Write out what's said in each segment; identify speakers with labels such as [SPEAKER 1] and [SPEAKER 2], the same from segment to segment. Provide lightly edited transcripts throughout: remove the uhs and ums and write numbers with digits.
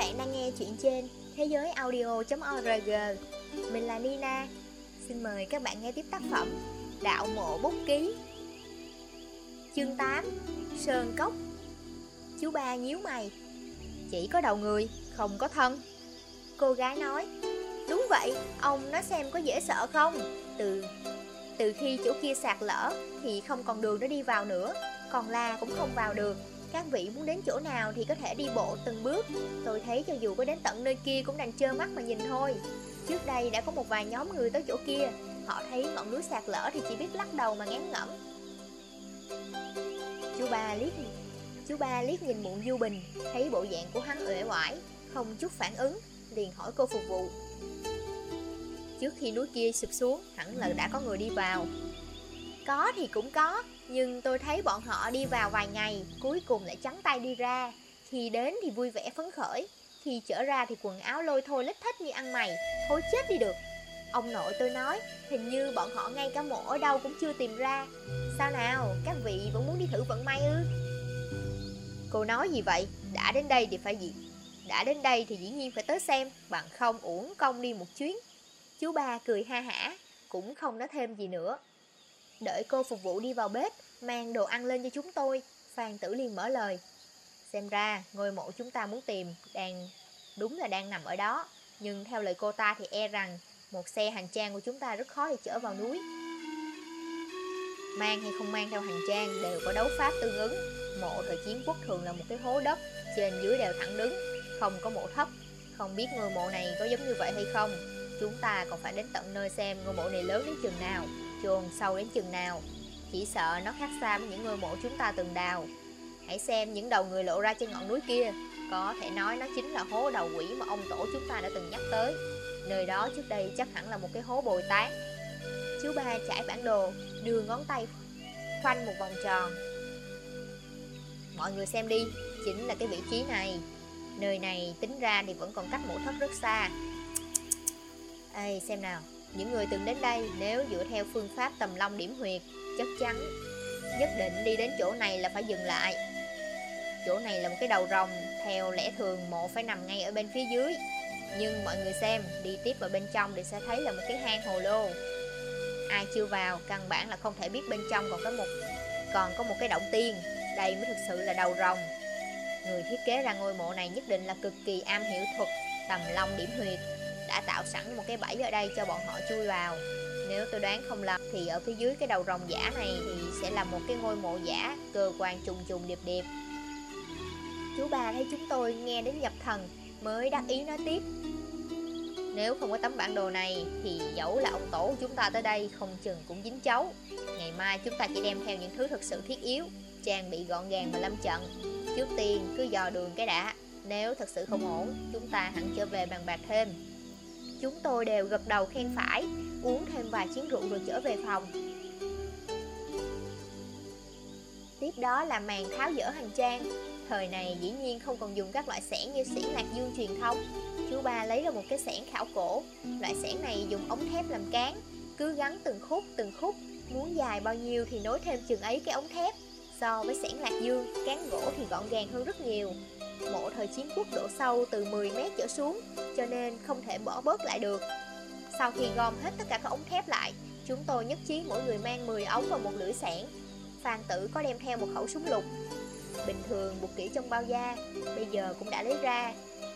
[SPEAKER 1] bạn đang nghe chuyện trên thế giới audio.org. Mình là Nina. Xin mời các bạn nghe tiếp tác phẩm Đạo mộ bút ký. Chương 8. Sơn cốc. Chú ba nhíu mày. Chỉ có đầu người, không có thân. Cô gái nói. Đúng vậy, ông nói xem có dễ sợ không? Từ khi chỗ kia sạt lở thì không còn đường để đi vào nữa, còn la cũng không vào được. Các vị muốn đến chỗ nào thì có thể đi bộ từng bước. Tôi thấy cho dù có đến tận nơi kia cũng đành trơ mắt mà nhìn thôi. Trước đây đã có một vài nhóm người tới chỗ kia. Họ thấy ngọn núi sạt lở thì chỉ biết lắc đầu mà ngán ngẩm. Chú ba liếc nhìn Muộn Du Bình, thấy bộ dạng của hắn uể oải, không chút phản ứng, liền hỏi cô phục vụ. Trước khi núi kia sụp xuống, hẳn là đã có người đi vào. Có thì cũng có, nhưng tôi thấy bọn họ đi vào vài ngày, cuối cùng lại trắng tay đi ra. Khi đến thì vui vẻ phấn khởi, khi trở ra thì quần áo lôi thôi lết thết như ăn mày, thối chết đi được. Ông nội tôi nói, hình như bọn họ ngay cả mộ ở đâu cũng chưa tìm ra. Sao nào, các vị vẫn muốn đi thử vận may ư? Cô nói gì vậy? Đã đến đây thì dĩ nhiên phải tới xem, bằng không uổng công đi một chuyến. Chú ba cười ha hả, cũng không nói thêm gì nữa. Đợi cô phục vụ đi vào bếp, mang đồ ăn lên cho chúng tôi, Phan Tử liền mở lời. Xem ra, ngôi mộ chúng ta muốn tìm đúng là đang nằm ở đó. Nhưng theo lời cô ta thì e rằng một xe hành trang của chúng ta rất khó để chở vào núi. Mang hay không mang theo hành trang đều có đấu pháp tương ứng. Mộ thời chiến quốc thường là một cái hố đất, trên dưới đều thẳng đứng, không có mộ thấp. Không biết ngôi mộ này có giống như vậy hay không. Chúng ta còn phải đến tận nơi xem ngôi mộ này lớn đến chừng nào, chôn sâu đến chừng nào. Chỉ sợ nó khác xa với những ngôi mộ chúng ta từng đào. Hãy xem những đầu người lộ ra trên ngọn núi kia, có thể nói nó chính là hố đầu quỷ mà ông tổ chúng ta đã từng nhắc tới. Nơi đó trước đây chắc hẳn là một cái hố bồi táng. Chú ba trải bản đồ, đưa ngón tay khoanh một vòng tròn. Mọi người xem đi, chính là cái vị trí này. Nơi này tính ra thì vẫn còn cách mộ thất rất xa. Ê, xem nào, những người từng đến đây nếu dựa theo phương pháp tầm long điểm huyệt, chắc chắn nhất định đi đến chỗ này là phải dừng lại. Chỗ này là một cái đầu rồng, theo lẽ thường mộ phải nằm ngay ở bên phía dưới. Nhưng mọi người xem, đi tiếp vào bên trong thì sẽ thấy là một cái hang hồ lô. Ai chưa vào, căn bản là không thể biết bên trong còn có một cái động tiên. Đây mới thực sự là đầu rồng. Người thiết kế ra ngôi mộ này nhất định là cực kỳ am hiểu thuật tầm long điểm huyệt, đã tạo sẵn một cái bẫy ở đây cho bọn họ chui vào. Nếu tôi đoán không lầm thì ở phía dưới cái đầu rồng giả này thì sẽ là một cái ngôi mộ giả, cơ quan trùng điệp điệp. Chú ba thấy chúng tôi nghe đến nhập thần mới đắc ý nói tiếp. Nếu không có tấm bản đồ này thì dẫu là ông tổ của chúng ta tới đây không chừng cũng dính chấu. Ngày mai chúng ta chỉ đem theo những thứ thực sự thiết yếu, trang bị gọn gàng và lâm trận. Trước tiên cứ dò đường cái đã, nếu thật sự không ổn chúng ta hẳn trở về bàn bạc thêm. Chúng tôi đều gật đầu khen phải, uống thêm vài chén rượu rồi trở về phòng. Tiếp đó là màn tháo dỡ hành trang. Thời này dĩ nhiên không còn dùng các loại xẻng như xẻng Lạc Dương truyền thống. Chú ba lấy ra một cái xẻng khảo cổ. Loại xẻng này dùng ống thép làm cán, cứ gắn từng khúc, muốn dài bao nhiêu thì nối thêm chừng ấy cái ống thép. So với xẻng Lạc Dương, cán gỗ thì gọn gàng hơn rất nhiều. Mộ thời chiến quốc độ sâu từ 10 mét trở xuống, cho nên không thể bỏ bớt lại được. Sau khi gom hết tất cả các ống thép lại, chúng tôi nhất trí mỗi người mang 10 ống và một lưỡi xẻng. Phan Tử có đem theo một khẩu súng lục, bình thường buộc kỹ trong bao da, bây giờ cũng đã lấy ra.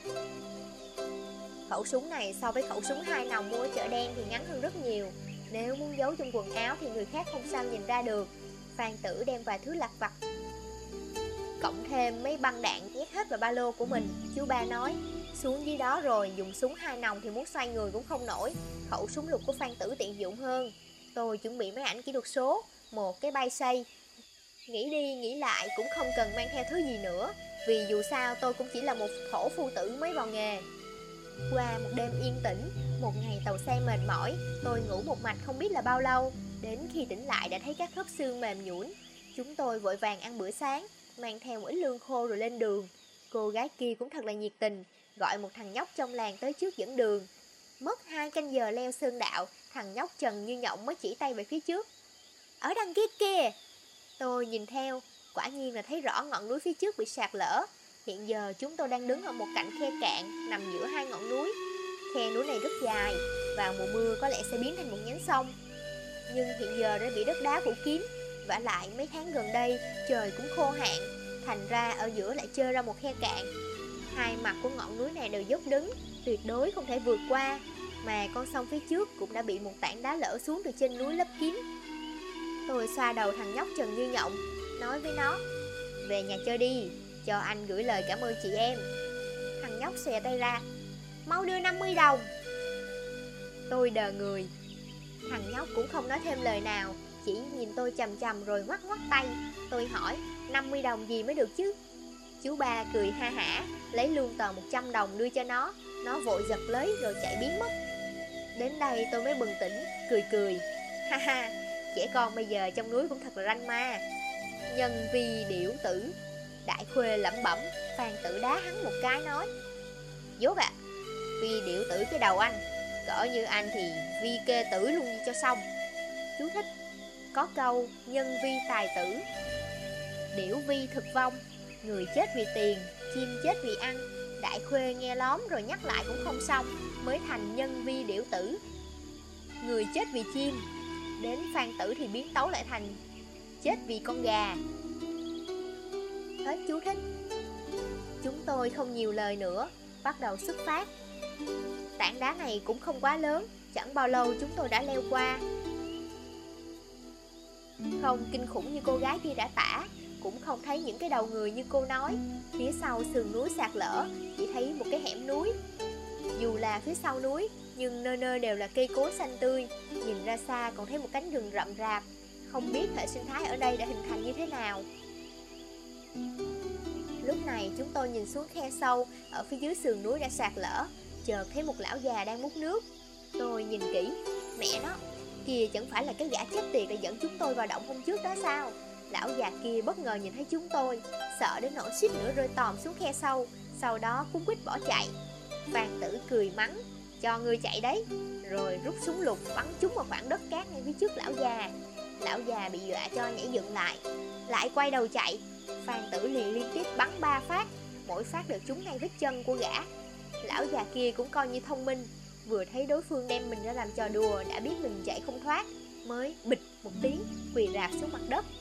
[SPEAKER 1] Khẩu súng này so với khẩu súng 2 nòng mua ở chợ đen thì ngắn hơn rất nhiều. Nếu muốn giấu trong quần áo thì người khác không sao nhìn ra được. Phan Tử đem vài thứ lặt vặt, cộng thêm mấy băng đạn nhét hết vào ba lô của mình. Chú ba nói, xuống dưới đó rồi dùng súng 2 nòng thì muốn xoay người cũng không nổi. Khẩu súng lục của Phan Tử tiện dụng hơn. Tôi chuẩn bị mấy ảnh kỹ thuật số, một cái bay xây. Nghĩ đi nghĩ lại cũng không cần mang theo thứ gì nữa, vì dù sao tôi cũng chỉ là một thổ phu tử mới vào nghề. Qua một đêm yên tĩnh, một ngày tàu xe mệt mỏi, tôi ngủ một mạch không biết là bao lâu. Đến khi tỉnh lại đã thấy các khớp xương mềm nhũn. Chúng tôi vội vàng ăn bữa sáng, mang theo một ít lương khô rồi lên đường. Cô gái kia cũng thật là nhiệt tình, gọi một thằng nhóc trong làng tới trước dẫn đường. Mất 2 canh giờ leo sơn đạo, thằng nhóc trần như nhộng mới chỉ tay về phía trước. Ở đằng kia kìa! Tôi nhìn theo, quả nhiên là thấy rõ ngọn núi phía trước bị sạt lở. Hiện giờ chúng tôi đang đứng ở một cạnh khe cạn nằm giữa hai ngọn núi. Khe núi này rất dài, vào mùa mưa có lẽ sẽ biến thành một nhánh sông. Nhưng hiện giờ đã bị đất đá phủ kín. Vả lại mấy tháng gần đây trời cũng khô hạn, thành ra ở giữa lại trơ ra một khe cạn. Hai mặt của ngọn núi này đều dốc đứng, tuyệt đối không thể vượt qua. Mà con sông phía trước cũng đã bị một tảng đá lở xuống từ trên núi lấp kín. Tôi xoa đầu thằng nhóc Trần Như Nhộng, nói với nó: về nhà chơi đi, cho anh gửi lời cảm ơn chị em. Thằng nhóc xòe tay ra: mau đưa 50 đồng. Tôi đờ người. Thằng nhóc cũng không nói thêm lời nào, chỉ nhìn tôi chằm chằm rồi ngoắc ngoắc tay. Tôi hỏi: 50 đồng gì mới được chứ? Chú ba cười ha hả, lấy luôn tờ 100 đồng đưa cho nó. Nó vội giật lấy rồi chạy biến mất. Đến đây tôi mới bừng tỉnh, cười cười: ha ha, trẻ con bây giờ trong núi cũng thật là ranh ma. Nhân vi điểu tử. Đại Khuê lẩm bẩm. Phan Tử đá hắn một cái nói: dốt ạ, vi điểu tử cái đầu anh. Cỡ như anh thì vi kê tử luôn đi cho xong. Chú thích: có câu nhân vi tài tử, điểu vi thực vong. Người chết vì tiền, chim chết vì ăn. Đại Khuê nghe lóm rồi nhắc lại cũng không xong, mới thành nhân vi điểu tử. Người chết vì chim. Đến Phan Tử thì biến tấu lại thành chết vì con gà. Hết chú thích. Chúng tôi không nhiều lời nữa, bắt đầu xuất phát. Tảng đá này cũng không quá lớn, chẳng bao lâu chúng tôi đã leo qua. Không kinh khủng như cô gái kia đã tả, cũng không thấy những cái đầu người như cô nói. Phía sau sườn núi sạt lở, chỉ thấy một cái hẻm núi. Dù là phía sau núi, nhưng nơi nơi đều là cây cối xanh tươi. Nhìn ra xa còn thấy một cánh rừng rậm rạp. Không biết hệ sinh thái ở đây đã hình thành như thế nào. Lúc này chúng tôi nhìn xuống khe sâu ở phía dưới sườn núi đã sạt lở. Chợt thấy một lão già đang múc nước. Tôi nhìn kỹ, mẹ nó, kia chẳng phải là cái gã chết tiệt đã dẫn chúng tôi vào động hôm trước đó sao? Lão già kia bất ngờ nhìn thấy chúng tôi, sợ đến nỗi suýt nữa rơi tòm xuống khe sâu. Sau đó cuống quýt bỏ chạy. Phan Tử cười mắng: cho ngươi chạy đấy. Rồi rút súng lục bắn trúng vào khoảng đất cát ngay phía trước lão già. Lão già bị dọa cho nhảy dựng lại quay đầu chạy. Phan Tử liền liên tiếp bắn 3 phát, mỗi phát đều trúng ngay vết chân của gã. Lão già kia cũng coi như thông minh, vừa thấy đối phương đem mình ra làm trò đùa, đã biết mình chạy không thoát, mới bịch một tiếng quỳ rạp xuống mặt đất.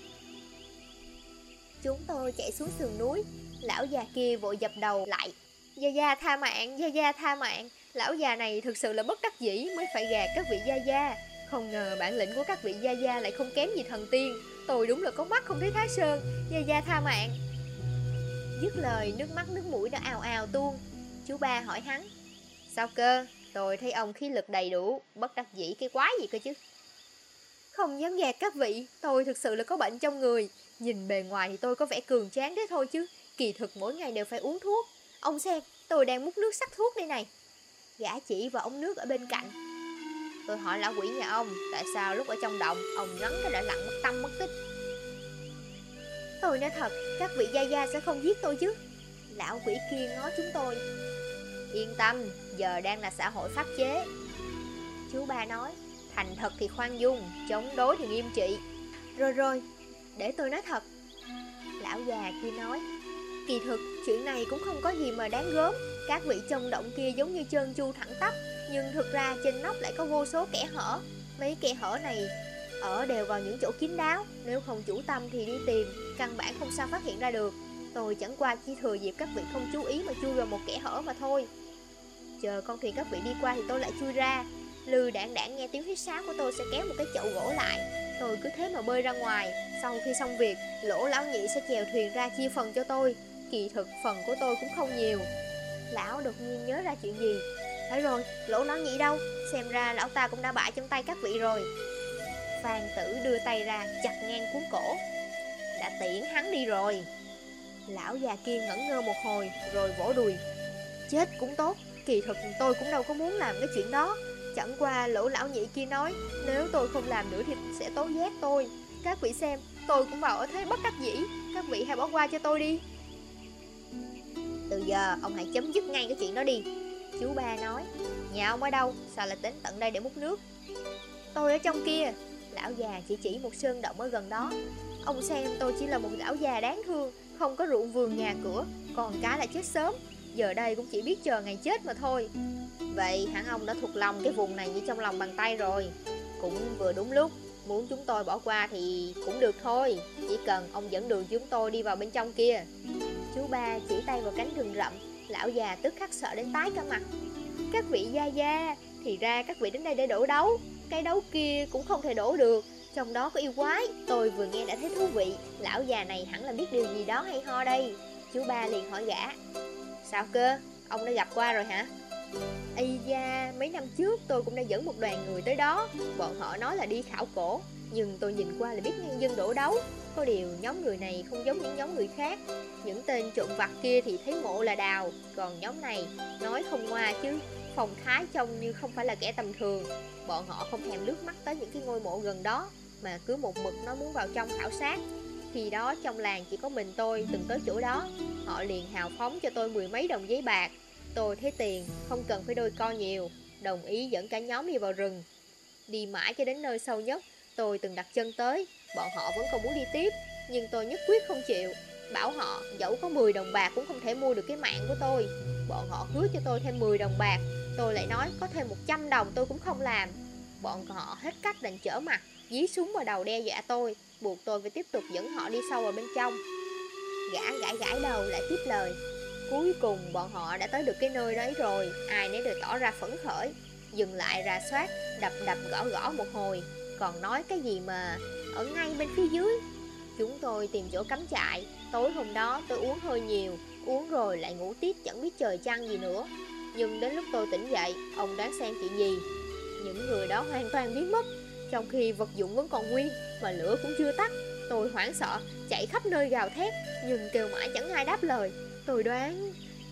[SPEAKER 1] Chúng tôi chạy xuống sườn núi. Lão già kia vội dập đầu lại: gia gia tha mạng, gia gia tha mạng. Lão già này thực sự là bất đắc dĩ mới phải gạt các vị gia gia. Không ngờ bản lĩnh của các vị gia gia lại không kém gì thần tiên. Tôi đúng là có mắt không thấy Thái Sơn, gia gia tha mạng. Dứt lời, nước mắt nước mũi đã ào ào tuôn. Chú ba hỏi hắn: sao cơ? Tôi thấy ông khí lực đầy đủ, bất đắc dĩ cái quái gì cơ chứ? Không dám gạt các vị, tôi thực sự là có bệnh trong người. Nhìn bề ngoài thì tôi có vẻ cường tráng thế thôi chứ kỳ thực mỗi ngày đều phải uống thuốc. Ông xem, tôi đang múc nước sắc thuốc đây này. Gã chỉ vào ống nước ở bên cạnh. Tôi hỏi lão quỷ nhà ông, tại sao lúc ở trong động ông nhấn cái đã lặng mất tâm mất tích? Tôi nói thật, các vị gia gia sẽ không giết tôi chứ? Lão quỷ kia ngó chúng tôi. Yên tâm, giờ đang là xã hội pháp chế. Chú ba nói: thành thật thì khoan dung, chống đối thì nghiêm trị. Rồi, để tôi nói thật. Lão già kia nói: kỳ thực chuyện này cũng không có gì mà đáng gớm. Các vị trong động kia giống như trơn tru thẳng tắp, nhưng thực ra trên nóc lại có vô số kẽ hở. Mấy kẽ hở này ở đều vào những chỗ kín đáo, nếu không chủ tâm thì đi tìm, căn bản không sao phát hiện ra được. Tôi chẳng qua chỉ thừa dịp các vị không chú ý mà chui vào một kẽ hở mà thôi. Chờ con thuyền các vị đi qua thì tôi lại chui ra. Lư đảng đảng nghe tiếng huýt sáo của tôi sẽ kéo một cái chậu gỗ lại. Tôi cứ thế mà bơi ra ngoài. Sau khi xong việc, Lỗ lão nhị sẽ chèo thuyền ra chia phần cho tôi. Kỳ thực phần của tôi cũng không nhiều. Lão đột nhiên nhớ ra chuyện gì. Phải rồi, Lỗ lão nhị đâu? Xem ra lão ta cũng đã bại trong tay các vị rồi. Phan Tử đưa tay ra chặt ngang cuốn cổ. Đã tiễn hắn đi rồi. Lão già kia ngẩn ngơ một hồi rồi vỗ đùi. Chết cũng tốt, kỳ thực tôi cũng đâu có muốn làm cái chuyện đó. Chẳng qua Lỗ lão nhị kia nói nếu tôi không làm nữa thì sẽ tố giác tôi. Các vị xem, tôi cũng vào ở thế bất đắc dĩ. Các vị hãy bỏ qua cho tôi đi. Từ giờ ông hãy chấm dứt ngay cái chuyện đó đi. Chú ba nói. Nhà ông ở đâu? Sao lại đến tận đây để múc nước? Tôi ở trong kia. Lão già chỉ một sơn động ở gần đó. Ông xem, tôi chỉ là một lão già đáng thương, không có ruộng vườn nhà cửa, còn cá lại chết sớm. Giờ đây cũng chỉ biết chờ ngày chết mà thôi. Vậy hẳn ông đã thuộc lòng cái vùng này như trong lòng bàn tay rồi. Cũng vừa đúng lúc, muốn chúng tôi bỏ qua thì cũng được thôi. Chỉ cần ông dẫn đường chúng tôi đi vào bên trong kia. Chú ba chỉ tay vào cánh rừng rậm. Lão già tức khắc sợ đến tái cả mặt. Các vị gia gia, thì ra các vị đến đây để đổ đấu. Cái đấu kia cũng không thể đổ được, trong đó có yêu quái. Tôi vừa nghe đã thấy thú vị. Lão già này hẳn là biết điều gì đó hay ho đây. Chú ba liền hỏi gã. Sao cơ, ông đã gặp qua rồi hả? Ây da, mấy năm trước tôi cũng đã dẫn một đoàn người tới đó. Bọn họ nói là đi khảo cổ, nhưng tôi nhìn qua là biết nhân dân đổ đấu. Có điều nhóm người này không giống những nhóm người khác. Những tên trộm vặt kia thì thấy mộ là đào, còn nhóm này nói không ngoa chứ, phong thái trông như không phải là kẻ tầm thường. Bọn họ không thèm lướt mắt tới những cái ngôi mộ gần đó, mà cứ một mực nói muốn vào trong khảo sát. Khi đó trong làng chỉ có mình tôi từng tới chỗ đó. Họ liền hào phóng cho tôi 10 mấy đồng giấy bạc. Tôi thấy tiền, không cần phải đôi co nhiều, đồng ý dẫn cả nhóm đi vào rừng. Đi mãi cho đến nơi sâu nhất tôi từng đặt chân tới, bọn họ vẫn còn muốn đi tiếp, nhưng tôi nhất quyết không chịu. Bảo họ dẫu có 10 đồng bạc cũng không thể mua được cái mạng của tôi. Bọn họ hứa cho tôi thêm 10 đồng bạc, tôi lại nói có thêm 100 đồng tôi cũng không làm. Bọn họ hết cách đành trở mặt, dí súng vào đầu đe dọa tôi, buộc tôi phải tiếp tục dẫn họ đi sâu vào bên trong. Gã gãi gãi đầu lại tiếp lời. Cuối cùng bọn họ đã tới được cái nơi đấy rồi, ai nấy đều tỏ ra phấn khởi. Dừng lại rà soát, đập đập gõ gõ một hồi, còn nói cái gì mà ở ngay bên phía dưới. Chúng tôi tìm chỗ cắm trại. Tối hôm đó tôi uống hơi nhiều, uống rồi lại ngủ tiếp chẳng biết trời trăng gì nữa. Nhưng đến lúc tôi tỉnh dậy, ông đoán xem chuyện gì? Những người đó hoàn toàn biến mất, trong khi vật dụng vẫn còn nguyên, mà lửa cũng chưa tắt. Tôi hoảng sợ, chạy khắp nơi gào thét, nhưng kêu mãi chẳng ai đáp lời. Tôi đoán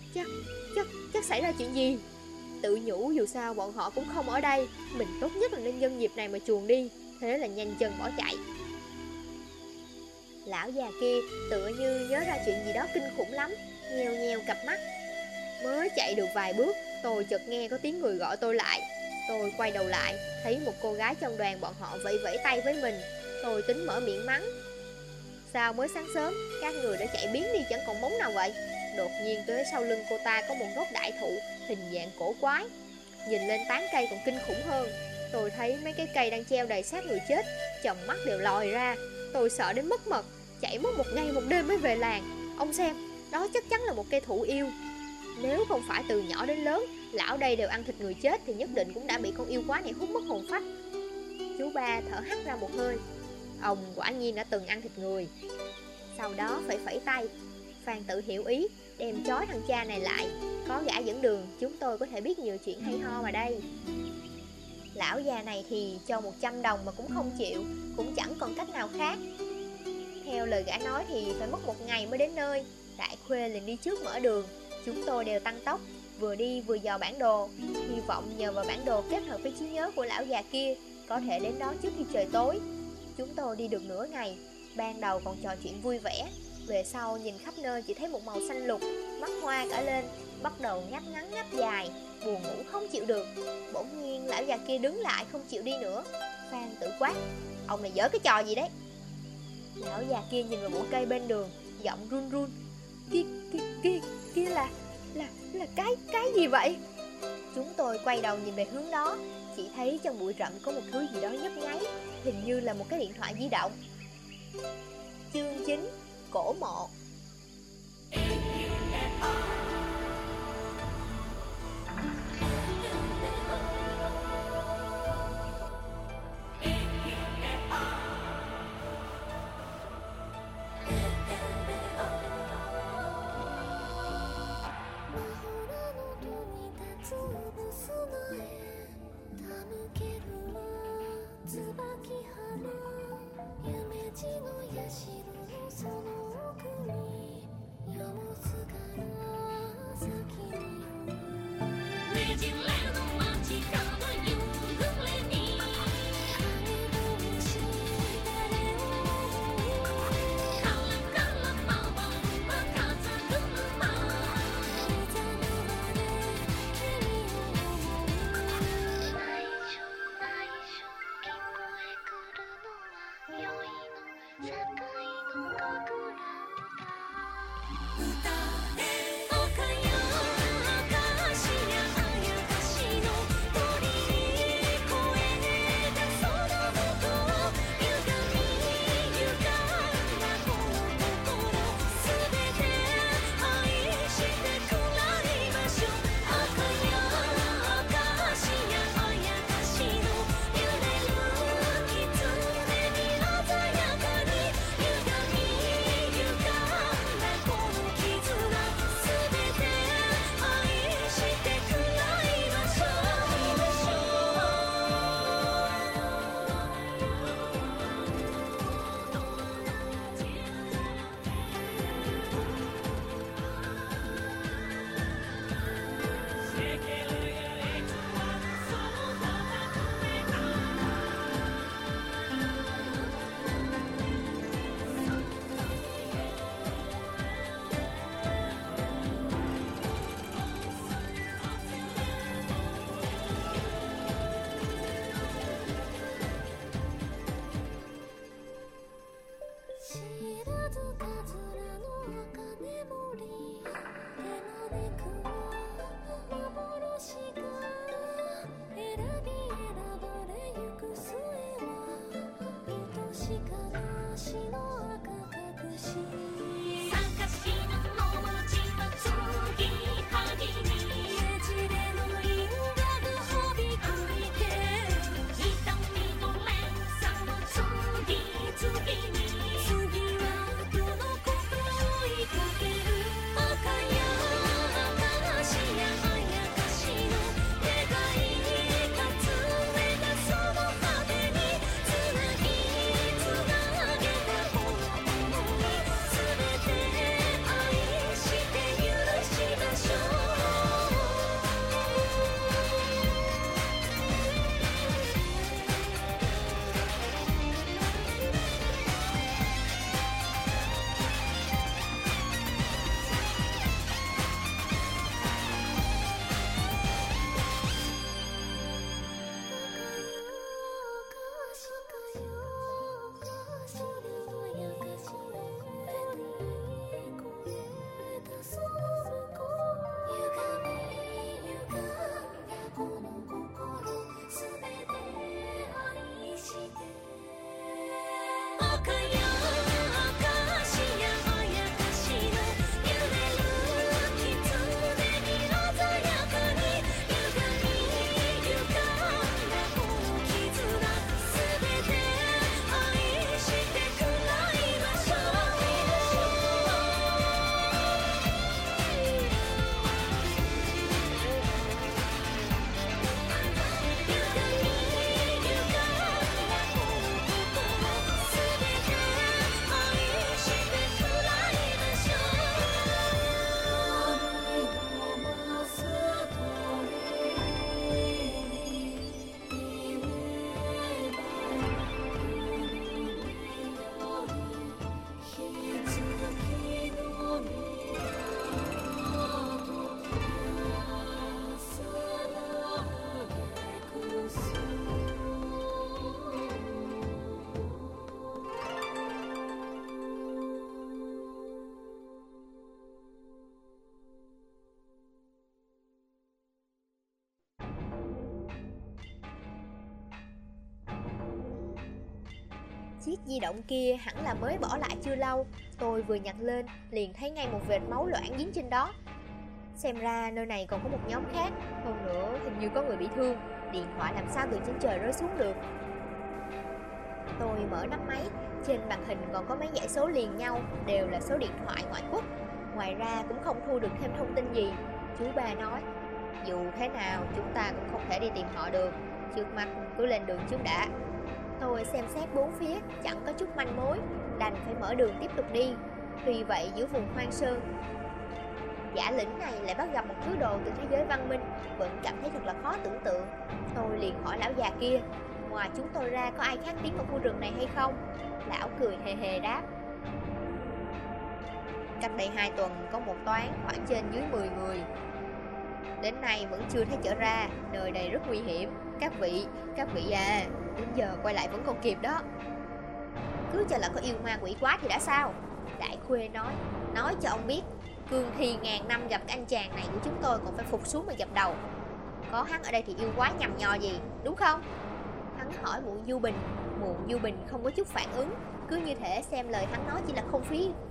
[SPEAKER 1] chắc xảy ra chuyện gì. Tự nhủ dù sao bọn họ cũng không ở đây, mình tốt nhất là nên nhân dịp này mà chuồn đi. Thế là nhanh chân bỏ chạy. Lão già kia tựa như nhớ ra chuyện gì đó kinh khủng lắm, nheo nheo cặp mắt. Mới chạy được vài bước, tôi chợt nghe có tiếng người gọi tôi lại. Tôi quay đầu lại, thấy một cô gái trong đoàn bọn họ vẫy vẫy tay với mình. Tôi tính mở miệng mắng. Sao mới sáng sớm, các người đã chạy biến đi chẳng còn móng nào vậy? Đột nhiên tới sau lưng cô ta có một gốc đại thụ, hình dạng cổ quái. Nhìn lên tán cây còn kinh khủng hơn. Tôi thấy mấy cái cây đang treo đầy xác người chết, tròng mắt đều lòi ra. Tôi sợ đến mất mật, chạy mất một ngày một đêm mới về làng. Ông xem, đó chắc chắn là một cây thụ yêu. Nếu không phải từ nhỏ đến lớn lão đây đều ăn thịt người chết thì nhất định cũng đã bị con yêu quái này hút mất hồn phách. Chú ba thở hắt ra một hơi. Ông quả nhiên đã từng ăn thịt người. Sau đó phải phẩy tay. Phan Tự hiểu ý, đem trói thằng cha này lại. Có gã dẫn đường, chúng tôi có thể biết nhiều chuyện hay ho mà đây. Lão già này thì cho 100 đồng mà cũng không chịu, cũng chẳng còn cách nào khác. Theo lời gã nói thì phải mất một ngày mới đến nơi. Đại Khuê liền đi trước mở đường. Chúng tôi đều tăng tốc, vừa đi vừa dò bản đồ, hy vọng nhờ vào bản đồ kết hợp với trí nhớ của lão già kia có thể đến đó trước khi trời tối. Chúng tôi đi được nửa ngày, ban đầu còn trò chuyện vui vẻ, về sau nhìn khắp nơi chỉ thấy một màu xanh lục, mắt hoa cả lên, bắt đầu ngáp ngắn ngáp dài, buồn ngủ không chịu được. Bỗng nhiên lão già kia đứng lại không chịu đi nữa. Phan Tự quát, ông này giở cái trò gì đấy? Lão già kia nhìn vào bụi cây bên đường, giọng run run, kia là cái gì vậy? Chúng tôi quay đầu nhìn về hướng đó, chỉ thấy trong bụi rậm có một thứ gì đó nhấp nháy, hình như là một cái điện thoại di động. Chương 9: Cổ mộ. Chiếc di động kia hẳn là mới bỏ lại chưa lâu. Tôi vừa nhặt lên liền thấy ngay một vệt máu loãng dính trên đó. Xem ra nơi này còn có một nhóm khác. Hơn nữa hình như có người bị thương. Điện thoại làm sao từ trên trời rơi xuống được. Tôi mở nắp máy. Trên màn hình còn có mấy dãy số liền nhau, đều là số điện thoại ngoại quốc. Ngoài ra cũng không thu được thêm thông tin gì. Chú ba nói, dù thế nào chúng ta cũng không thể đi tìm họ được. Trước mắt cứ lên đường trước đã. Tôi xem xét bốn phía, chẳng có chút manh mối, đành phải mở đường tiếp tục đi. Tuy vậy giữa vùng hoang sơ giả lĩnh này lại bắt gặp một thứ đồ từ thế giới văn minh, vẫn cảm thấy thật là khó tưởng tượng. Tôi liền hỏi lão già kia, ngoài chúng tôi ra có ai khác tiến vào khu rừng này hay không? Lão cười hề hề đáp, cách đây 2 tuần có một toán khoảng trên dưới 10 người. Đến nay vẫn chưa thấy trở ra, nơi đây rất nguy hiểm. Các vị à, đến giờ quay lại vẫn còn kịp đó. Cứ cho là có yêu ma quỷ quái thì đã sao? Đại Khuê nói cho ông biết, cương thi ngàn năm gặp cái anh chàng này của chúng tôi còn phải phục xuống mà dập đầu. Có hắn ở đây thì yêu quái nhằm nhò gì, đúng không? Hắn hỏi Muộn Du Bình không có chút phản ứng, cứ như thể xem lời hắn nói chỉ là không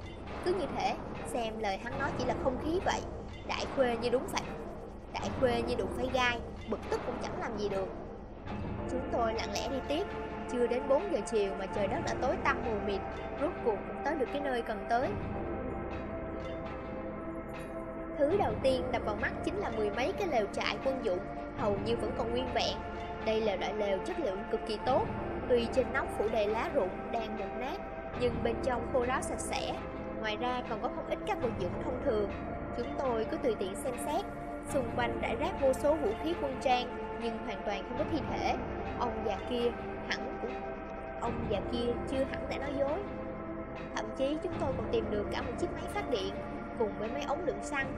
[SPEAKER 1] khí vậy. Đại Khuê như đụng phải gai, bực tức cũng chẳng làm gì được. Chúng tôi lặng lẽ đi tiếp. Chưa đến 4 giờ chiều mà trời đất đã tối tăm mù mịt, rốt cuộc cũng tới được cái nơi cần tới. Thứ đầu tiên đập vào mắt chính là 10 mấy cái lều trại quân dụng, hầu như vẫn còn nguyên vẹn. Đây là loại lều chất lượng cực kỳ tốt, tuy trên nóc phủ đầy lá rụng đang mục nát, nhưng bên trong khô ráo sạch sẽ. Ngoài ra còn có không ít các vật dụng thông thường. Chúng tôi cứ tùy tiện xem xét. Xung quanh rải rác vô số vũ khí quân trang, nhưng hoàn toàn không có thi thể. Ông già kia chưa hẳn đã nói dối. Thậm chí chúng tôi còn tìm được cả một chiếc máy phát điện cùng với mấy ống đựng xăng.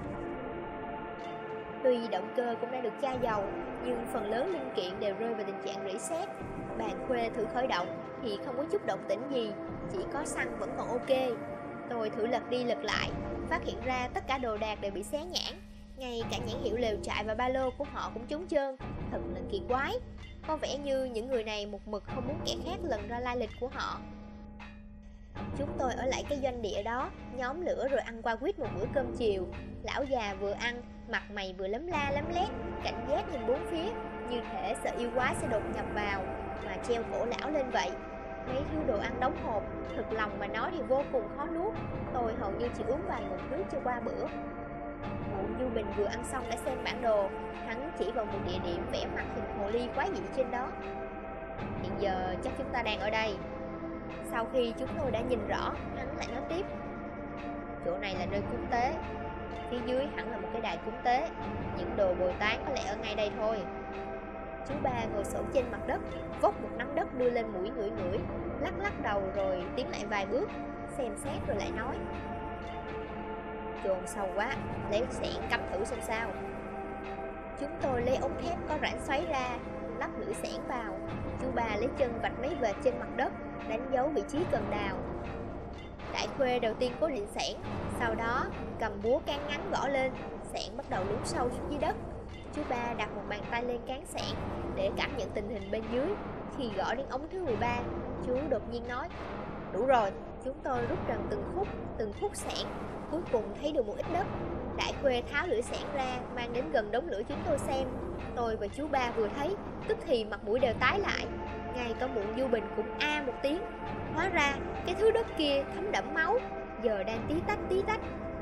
[SPEAKER 1] Tuy động cơ cũng đã được tra dầu, nhưng phần lớn linh kiện đều rơi vào tình trạng rỉ sét. Bàn Khuê thử khởi động thì không có chút động tĩnh gì, chỉ có xăng vẫn còn ok. Tôi thử lật đi lật lại, phát hiện ra tất cả đồ đạc đều bị xé nhãn, ngay cả nhãn hiệu lều trại và ba lô của họ cũng trống trơn. Thật là kỳ quái. Có vẻ như những người này một mực không muốn kẻ khác lần ra lai lịch của họ. Chúng tôi ở lại cái doanh địa đó, nhóm lửa rồi ăn qua quýt một bữa cơm chiều. Lão già vừa ăn, mặt mày vừa lấm la lấm lét, cảnh giác nhìn bốn phía, như thể sợ yêu quái sẽ đột nhập vào mà treo cổ lão lên vậy. Mấy thứ đồ ăn đóng hộp, thực lòng mà nói thì vô cùng khó nuốt. Tôi hầu như chỉ uống vài ngụm nước cho qua bữa. Muộn Du Bình vừa ăn xong đã xem bản đồ. Hắn chỉ vào một địa điểm vẽ mặt hình hồ ly quái dị trên đó. Hiện giờ chắc chúng ta đang ở đây. Sau khi chúng tôi đã nhìn rõ, hắn lại nói tiếp, chỗ này là nơi cúng tế. Phía dưới hẳn là một cái đài cúng tế. Những đồ bồi tán có lẽ ở ngay đây thôi. Chú ba ngồi xổm trên mặt đất, vốc một nắm đất đưa lên mũi ngửi, lắc đầu rồi tiến lại vài bước, xem xét rồi lại nói, chồn sâu quá, lấy xẻng cắm thử xem sao. Chúng tôi lấy ống thép có rãnh xoáy ra, lắp lưỡi xẻng vào. Chú ba lấy chân vạch mấy vệt trên mặt đất, đánh dấu vị trí cần đào. Đại Khuê đầu tiên cố định xẻng, sau đó cầm búa cán ngắn gõ lên, xẻng bắt đầu lún sâu xuống dưới đất. Chú ba đặt một bàn tay lên cán xẻng để cảm nhận tình hình bên dưới. Khi gõ đến ống thứ 13, chú đột nhiên nói, đủ rồi. Chúng tôi rút rần từng khúc xẻng, cuối cùng thấy được một ít đất. Đại Khuê tháo lưỡi xẻng ra, mang đến gần đống lửa chúng tôi xem. Tôi và chú ba vừa thấy, tức thì mặt mũi đều tái lại. Ngay cả Muộn Du Bình cũng a một tiếng. Hóa ra cái thứ đất kia thấm đẫm máu, giờ đang tí tách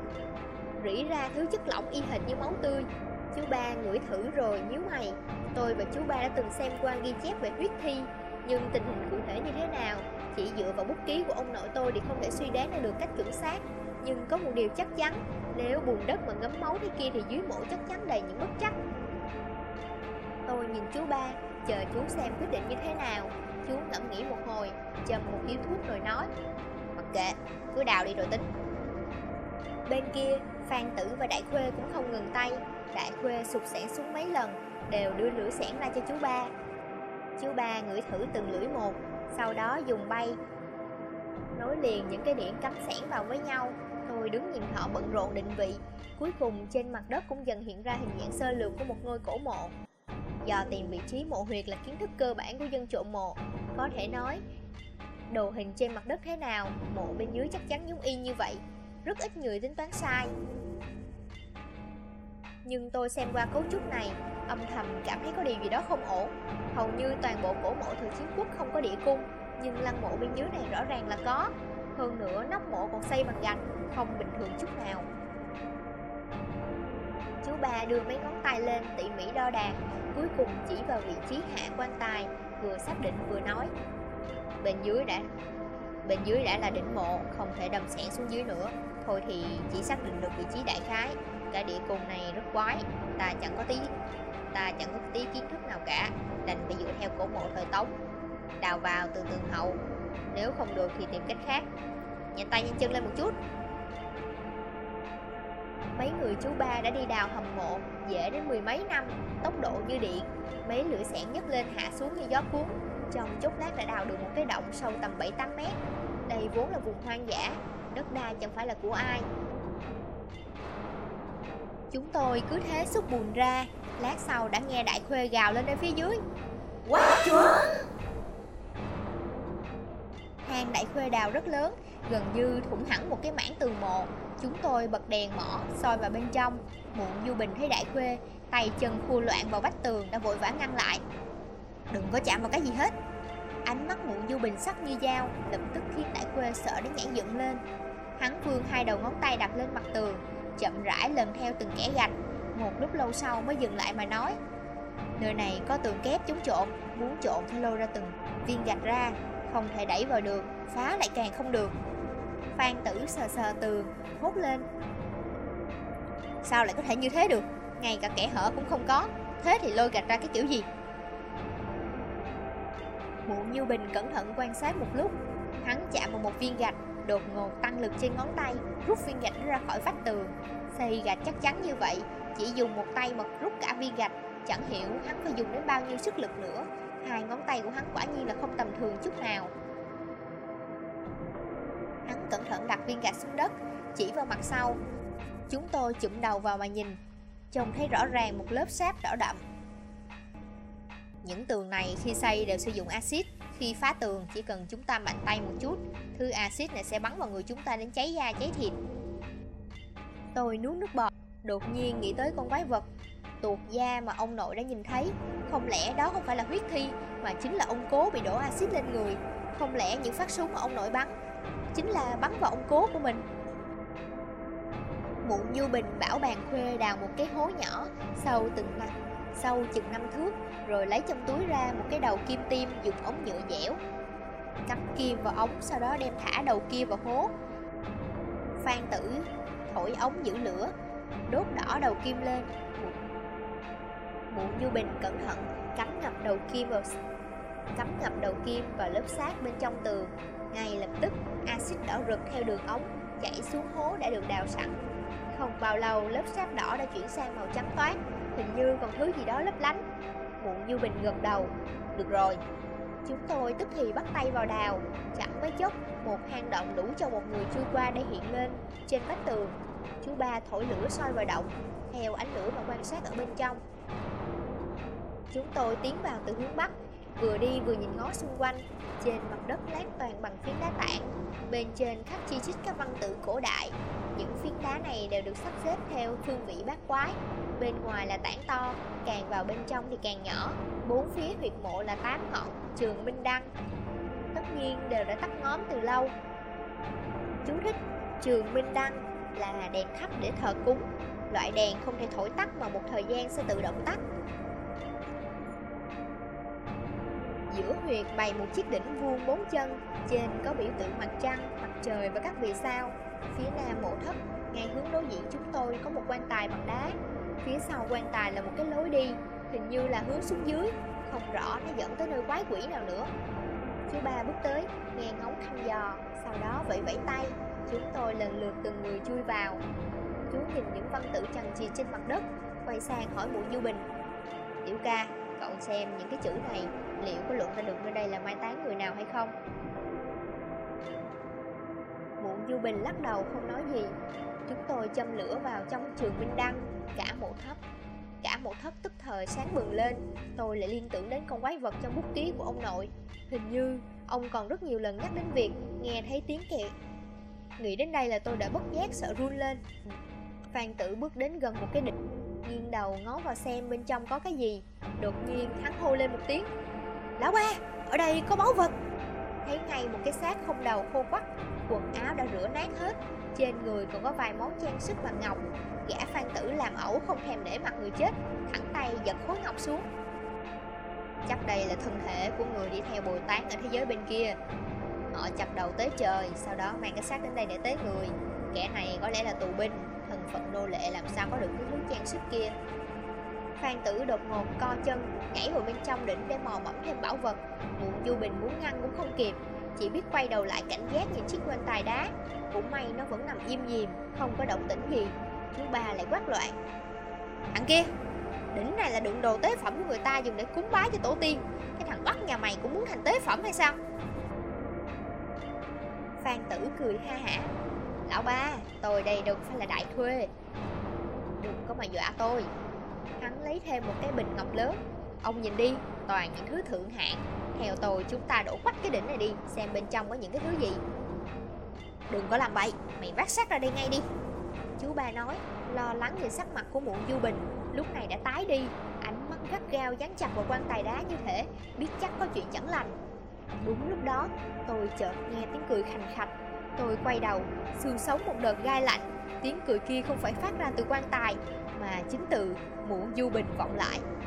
[SPEAKER 1] rỉ ra thứ chất lỏng y hệt như máu tươi. Chú ba ngửi thử rồi nhíu mày. Tôi và chú ba đã từng xem qua ghi chép về huyết thi, nhưng tình hình cụ thể như thế nào chỉ dựa vào bút ký của ông nội tôi thì không thể suy đoán ra được cách chuẩn xác. Nhưng có một điều chắc chắn, nếu bùn đất mà ngấm máu thế kia thì dưới mộ chắc chắn đầy những bất trắc. Tôi nhìn chú ba, chờ chú xem quyết định như thế nào. Chú ngẫm nghĩ một hồi, châm một điếu thuốc rồi nói, mặc kệ, cứ đào đi rồi tính. Bên kia, Phan Tử và Đại Khuê cũng không ngừng tay. Đại Khuê sụt xẻng xuống mấy lần, đều đưa lưỡi xẻng ra cho chú ba. Chú ba ngửi thử từng lưỡi một, sau đó dùng bay nối liền những cái điểm cắm xẻng vào với nhau. Tôi đứng nhìn họ bận rộn định vị. Cuối cùng trên mặt đất cũng dần hiện ra hình dạng sơ lược của một ngôi cổ mộ. Do tìm vị trí mộ huyệt là kiến thức cơ bản của dân trộm mộ, có thể nói Đồ hình trên mặt đất thế nào, mộ bên dưới chắc chắn giống y như vậy. Rất ít người tính toán sai. Nhưng tôi xem qua cấu trúc này, âm thầm cảm thấy có điều gì đó không ổn. Hầu như toàn bộ cổ mộ thời chiến quốc không có địa cung, nhưng lăng mộ bên dưới này rõ ràng là có. Hơn nữa nóc mộ còn xây bằng gạch, không bình thường chút nào. Chú ba đưa mấy ngón tay lên tỉ mỉ đo đạc, cuối cùng chỉ vào vị trí hạ quan tài, vừa xác định vừa nói: Bên dưới đã là đỉnh mộ, không thể đâm xẻng xuống dưới nữa. Thôi thì chỉ xác định được vị trí đại khái. Cả địa cung này rất quái, ta chẳng có tí kiến thức nào cả, đành phải dựa theo cổ mộ thời Tống, đào vào từ tường hậu. Nếu không được thì tìm cách khác. Nhanh tay nhanh chân lên một chút. Mấy người chú ba đã đi đào hầm mộ dễ đến mười mấy năm, tốc độ như điện. Mấy lưỡi xẻng nhấc lên hạ xuống như gió cuốn. Trong chốc lát đã đào được một cái động sâu tầm 7-8 mét. Đây vốn là vùng hoang dã, đất đai chẳng phải là của ai. Chúng tôi cứ thế xúc bùn ra. Lát sau đã nghe Đại Khuê gào lên ở phía dưới: Quá chuẩn! Hang Đại Khuê đào rất lớn, gần như thủng hẳn một cái mảng tường mộ. Chúng tôi bật đèn mỏ soi vào bên trong. Muộn Du Bình thấy Đại Khuê tay chân khua loạn vào vách tường đã vội vã ngăn lại: Đừng có chạm vào cái gì hết. Ánh mắt Muộn Du Bình sắc như dao, lập tức khiến Đại Khuê sợ đến nhảy dựng lên. Hắn vươn hai đầu ngón tay đặt lên mặt tường, chậm rãi lần theo từng kẽ gạch. Một lúc lâu sau mới dừng lại mà nói: Nơi này có tường kép chống trộn, muốn trộn phải lôi ra từng viên gạch ra, không thể đẩy vào được, phá lại càng không được. Phan Tử sờ sờ tường, hốt lên: Sao lại có thể như thế được? Ngay cả kẽ hở cũng không có. Thế thì lôi gạch ra cái kiểu gì? Muộn Như Bình cẩn thận quan sát một lúc. Hắn chạm vào một viên gạch, đột ngột tăng lực trên ngón tay, rút viên gạch ra khỏi vách tường. Xây gạch chắc chắn như vậy, chỉ dùng một tay mà rút cả viên gạch, chẳng hiểu hắn phải dùng đến bao nhiêu sức lực nữa. Hai ngón tay của hắn quả nhiên là không tầm thường chút nào. Hắn cẩn thận đặt viên gạch xuống đất, chỉ vào mặt sau. Chúng tôi chụm đầu vào mà nhìn, trông thấy rõ ràng một lớp sáp đỏ đậm. Những tường này khi xây đều sử dụng axit. Khi phá tường chỉ cần chúng ta mạnh tay một chút, thứ axit này sẽ bắn vào người chúng ta đến cháy da cháy thịt. Tôi nuốt nước bọt, đột nhiên nghĩ tới con quái vật tuột da mà ông nội đã nhìn thấy. Không lẽ đó không phải là huyết thi, mà chính là ông Cố bị đổ axit lên người? Không lẽ những phát súng mà ông nội bắn chính là bắn vào ông Cố của mình? Muộn Du Bình bảo Bàn Khuê đào một cái hố nhỏ sâu chừng 5 thước, rồi lấy trong túi ra một cái đầu kim tiêm dùng ống nhựa dẻo, cắm kim vào ống, sau đó đem thả đầu kia vào hố. Phan Tử thổi ống giữ lửa, đốt đỏ đầu kim lên. Muộn Du Bình cẩn thận cắm ngập đầu kim vào lớp sáp bên trong tường. Ngay lập tức axit đỏ rực theo đường ống chảy xuống hố đã được đào sẵn. Không bao lâu lớp sáp đỏ đã chuyển sang màu trắng toát, hình như còn thứ gì đó lấp lánh. Muộn Du Bình gật đầu: Được rồi. Chúng tôi tức thì bắt tay vào đào. Chẳng mấy chốc một hang động đủ cho một người chui qua đã hiện lên trên vách tường. Chú ba thổi lửa soi vào động, theo ánh lửa mà quan sát ở bên trong. Chúng tôi tiến vào từ hướng bắc, vừa đi vừa nhìn ngó xung quanh. Trên mặt đất lát toàn bằng phiến đá tảng, bên trên khắc chi chít các văn tự cổ đại. Những phiến đá này đều được sắp xếp theo phương vị bát quái. Bên ngoài là tảng to, càng vào bên trong thì càng nhỏ. Bốn phía huyệt mộ là 8 ngọn trường minh đăng, tất nhiên đều đã tắt ngóm từ lâu. Chú thích: trường minh đăng là đèn thắp để thờ cúng, loại đèn không thể thổi tắt mà một thời gian sẽ tự động tắt. Giữa huyệt bày một chiếc đỉnh vuông 4 chân, trên có biểu tượng mặt trăng, mặt trời và các vì sao. Phía nam mộ thất, ngay hướng đối diện chúng tôi có một quan tài bằng đá. Phía sau quan tài là một cái lối đi, hình như là hướng xuống dưới, không rõ nó dẫn tới nơi quái quỷ nào nữa. Chú ba bước tới, nghe ngóng thăm dò, sau đó vẫy vẫy tay. Chúng tôi lần lượt từng người chui vào. Chú nhìn những văn tự chằng chịt trên mặt đất, quay sang hỏi Muộn Du Bình: Tiểu ca, cậu xem những cái chữ này, liệu có luận ra được nơi đây là mai táng người nào hay không? Muộn Du Bình lắc đầu không nói gì. Chúng tôi châm lửa vào trong trường minh đăng. Cả mộ thất tức thời sáng bừng lên. Tôi lại liên tưởng đến con quái vật trong bút ký của ông nội. Hình như Ông còn rất nhiều lần nhắc đến việc nghe thấy tiếng kẹt. Nghĩ đến đây là tôi đã bất giác sợ run lên. Phan Tử bước đến gần một cái đỉnh, nghiêng đầu ngó vào xem bên trong có cái gì. Đột nhiên hắn hô lên một tiếng: "Lão ba, ở đây có báu vật!" Thấy ngay một cái xác không đầu khô quắt, quần áo đã rửa nát hết, trên người còn có vài món trang sức bằng ngọc. Gã Phan Tử làm ẩu không thèm để mặt người chết, thẳng tay giật khối ngọc xuống. Chắc đây là thân thể của người đi theo Bồ Tát ở thế giới bên kia. Họ chặt đầu tế trời, sau đó mang cái xác đến đây để tế người. Kẻ này có lẽ là tù binh, thân phận nô lệ làm sao có được cái thứ trang sức kia. Phan Tử đột ngột co chân, nhảy vào bên trong đỉnh để mò mẫm thêm bảo vật. Muộn Du Bình muốn ngăn cũng không kịp, chỉ biết quay đầu lại cảnh giác nhìn chiếc quan tài đá. Cũng may nó vẫn nằm im lìm, không có động tĩnh gì. Chú ba lại quát loạn: "Thằng kia, đỉnh này là đựng đồ tế phẩm của người ta dùng để cúng bái cho tổ tiên. Cái thằng bắt nhà mày cũng muốn thành tế phẩm hay sao?" Phan Tử cười ha hả: "Lão ba, tôi đây đâu phải là đại thuê. Đừng có mà dọa tôi." Hắn lấy thêm một cái bình ngọc lớn: "Ông nhìn đi, toàn những thứ thượng hạng. Theo tôi chúng ta đổ quách cái đỉnh này đi, xem bên trong có những cái thứ gì." "Đừng có làm bậy, mày vác xác ra đây ngay đi." Chú ba nói, lo lắng nhìn sắc mặt của Muộn Du Bình lúc này đã tái đi, ánh mắt gắt gao dán chặt vào quan tài đá như thể biết chắc có chuyện chẳng lành. Đúng lúc đó, tôi chợt nghe tiếng cười khành khạch. Tôi quay đầu, xương sống một đợt gai lạnh. Tiếng cười kia không phải phát ra từ quan tài, mà chính từ Muộn Du Bình vọng lại.